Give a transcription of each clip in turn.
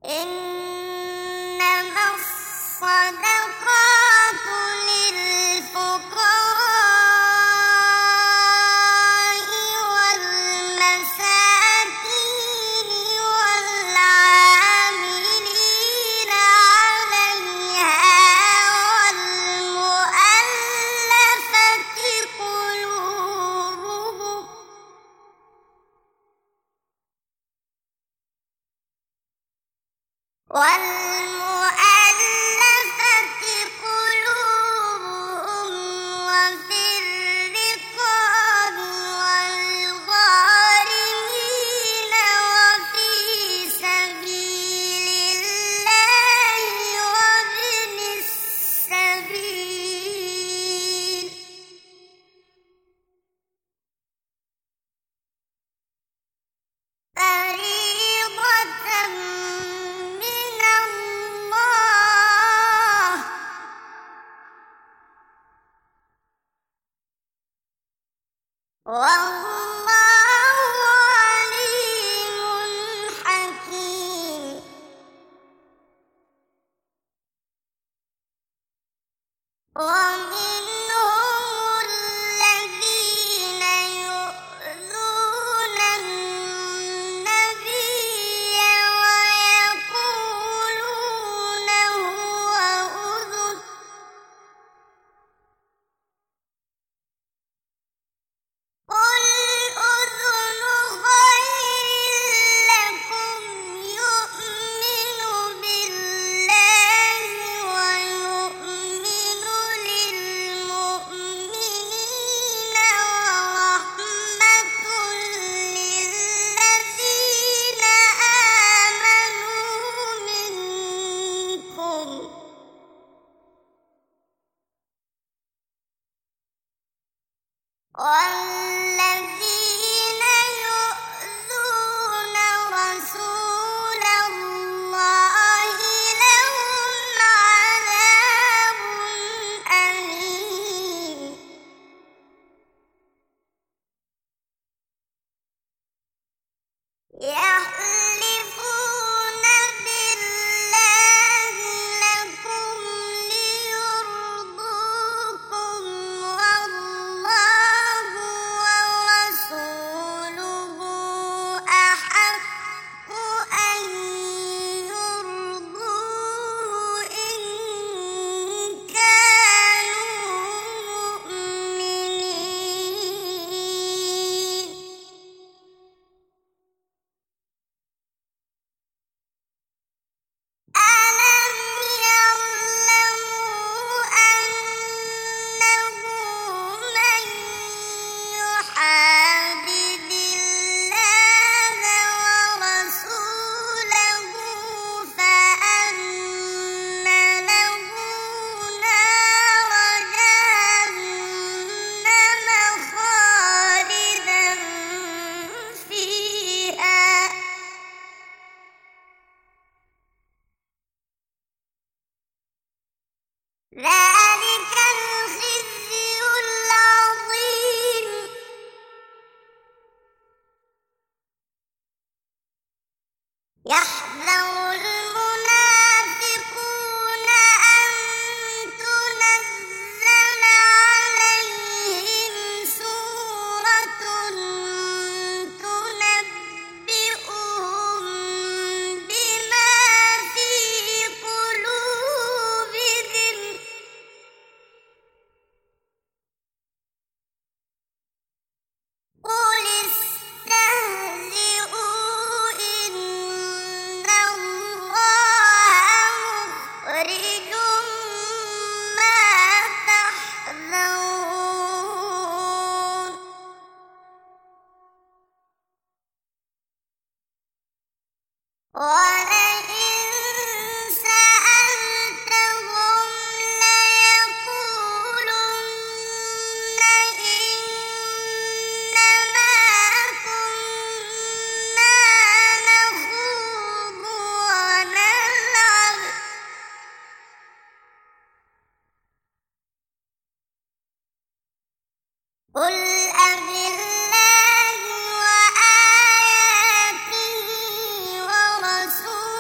إنما الصدقات للفقراء والمساكين والعاملين عليها والمؤلفة قلوبهم وفي الرقاب والغارمين وفي سبيل الله وابن السبيل فريضة من الله، والله عليم حكيم. ومنهم الذين يؤذون النبي ويقولون هو أذن، قل أذن خير لكم يؤمن بالله ويؤمن للمؤمنين ورحمة للذين آمنوا منكم، والذين يؤذون رسول الله لهم عذاب أليم. يحلفون بالله لكم ليرضوكم والله ورسوله أحق أن يرضوه إن كانوا مؤمنين. ألم يعلموا أنه من يحادد الله ورسوله فأن له نار جهنم خالدا فيها، ذلك الخزي العظيم. يحذر المنافقون أن تنزل عليهم سورة تنبئهم بما في قلوبهم، قل استهزئوا إن الله مخرج ما تحذرون. ولئن سألتهم ليقولن إنما كنا نخوض ونلعب، قل أبالله وآياته ورسوله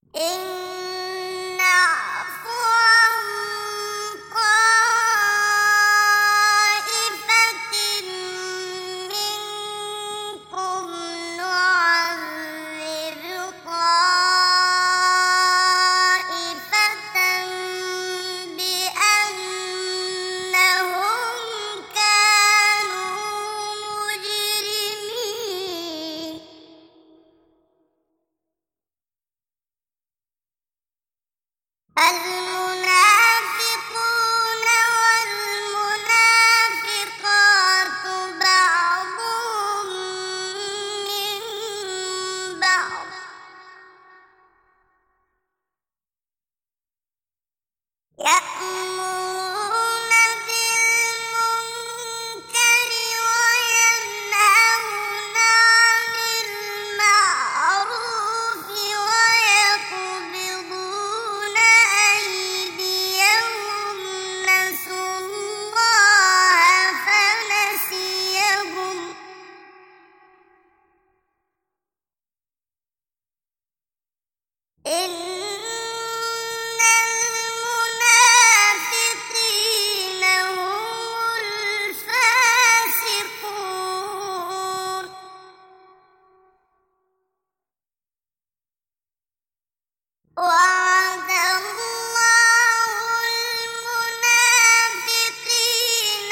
إن نعف عن طائفة منكم نعذب طائفة بأنهم كانوا مجرمين المنافقون والمنافقات بعضهم من بعض يأمرون بالمنكر وينهون عن المعروف ويقبضون أيديهم نسوا الله فنسيهم إن المنافقين هم الفاسقون وعد الله المنافقين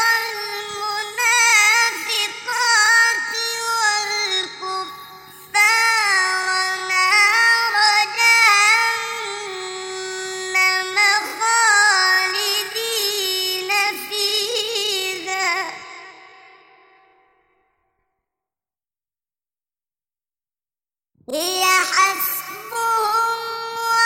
والمنافقات والكفار نار جهنم خالدين فيها هي حسبهم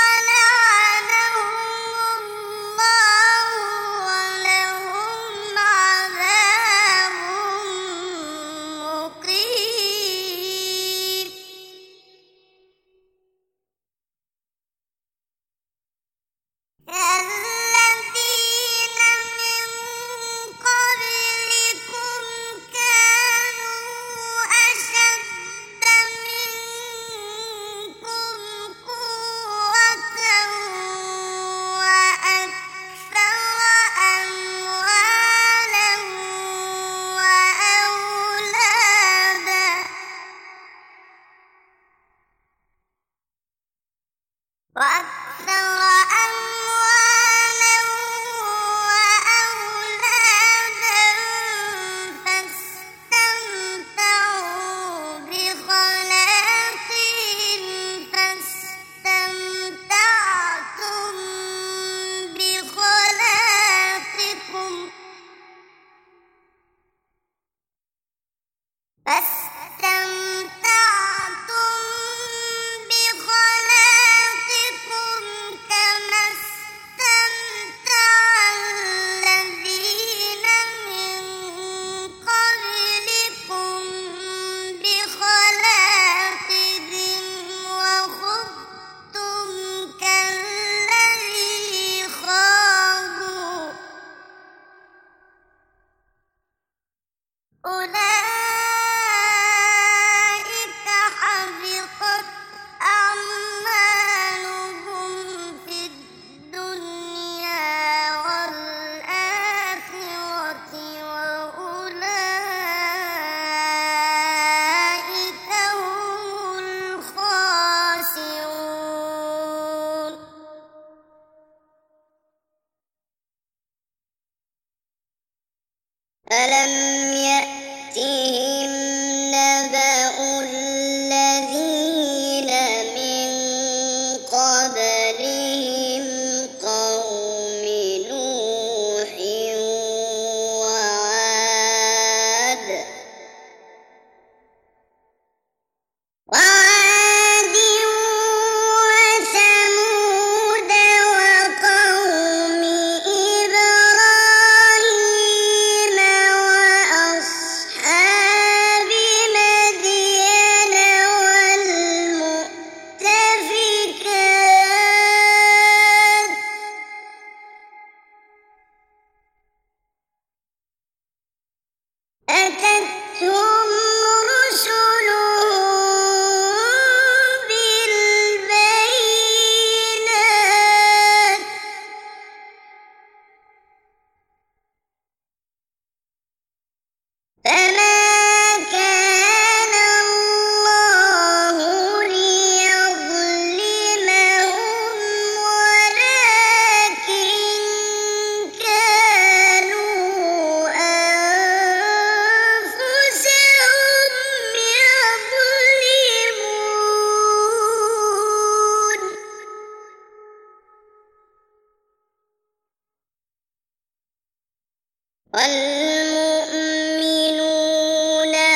والمؤمنون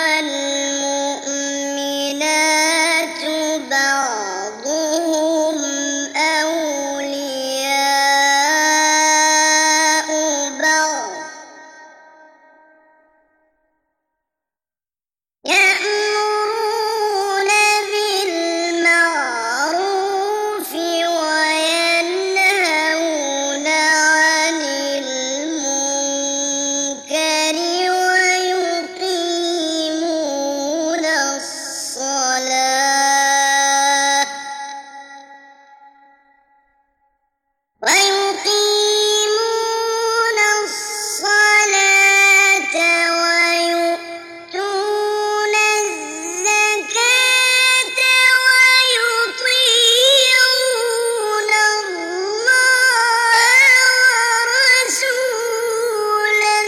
والمؤمنات بعضهم أولياء بعض يأمرون بالمعروف وينهون عن المنكر ويقيمون الصلاة ويؤتون الزكاة ويطيعون الله ورسوله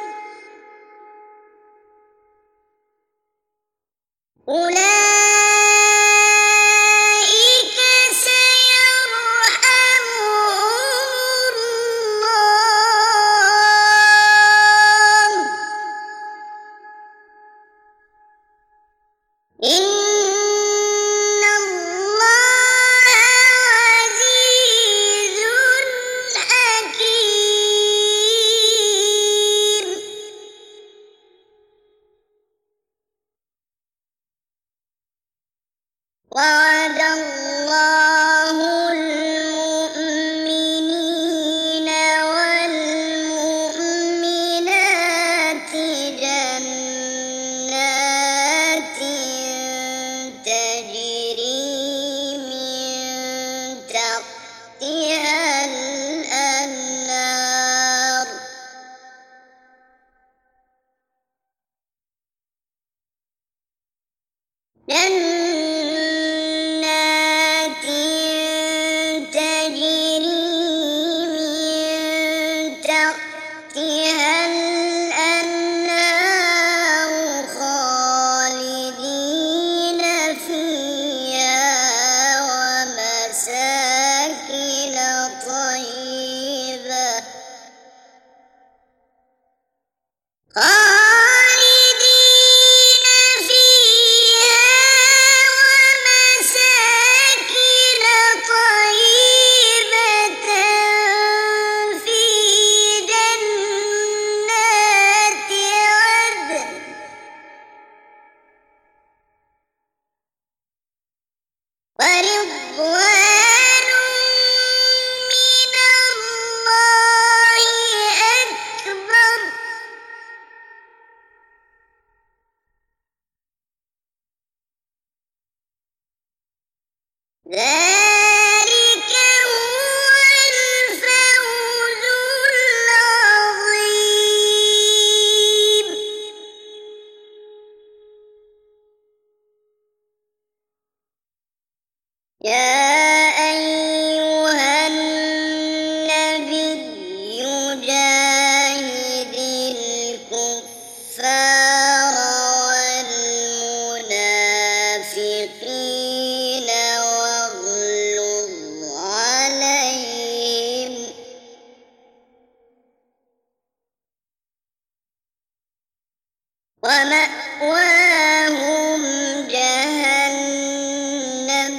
أولئك سيرحمهم الله إن الله عزيز حكيم وعد الله المؤمنين والمؤمنات جنات تجري من تحتها الأنهار جنات تجري من تحتها الأنهار خالدين فيها ومساكن طيبة خالدين فيها ومساكن طيبة في جنات عدن ورضوان من الله أكبر ذلك هو الفوز العظيم يا أيها النبي جاهد الكفار والمنافقين واغلظ عليهم ومأواهم جهنم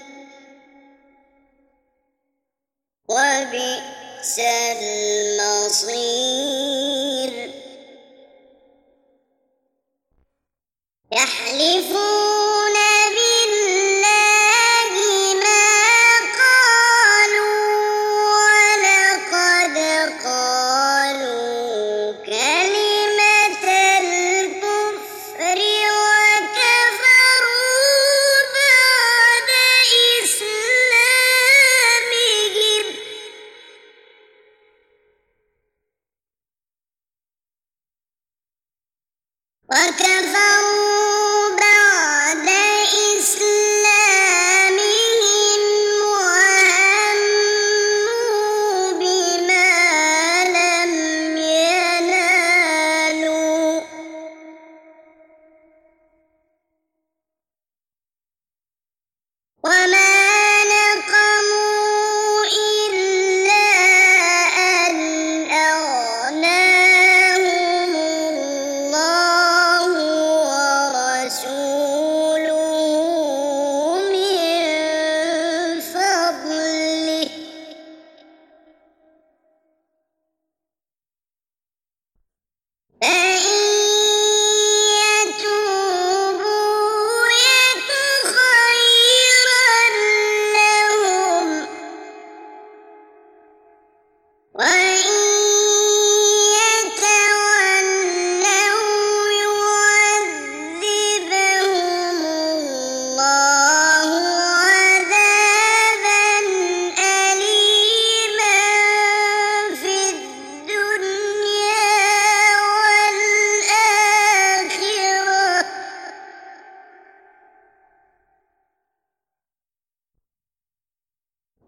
وبئس المصير يحلفون بالله ما قالوا ولقد قالوا كلمة الكفر وكفروا بعد إسلامهم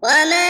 وما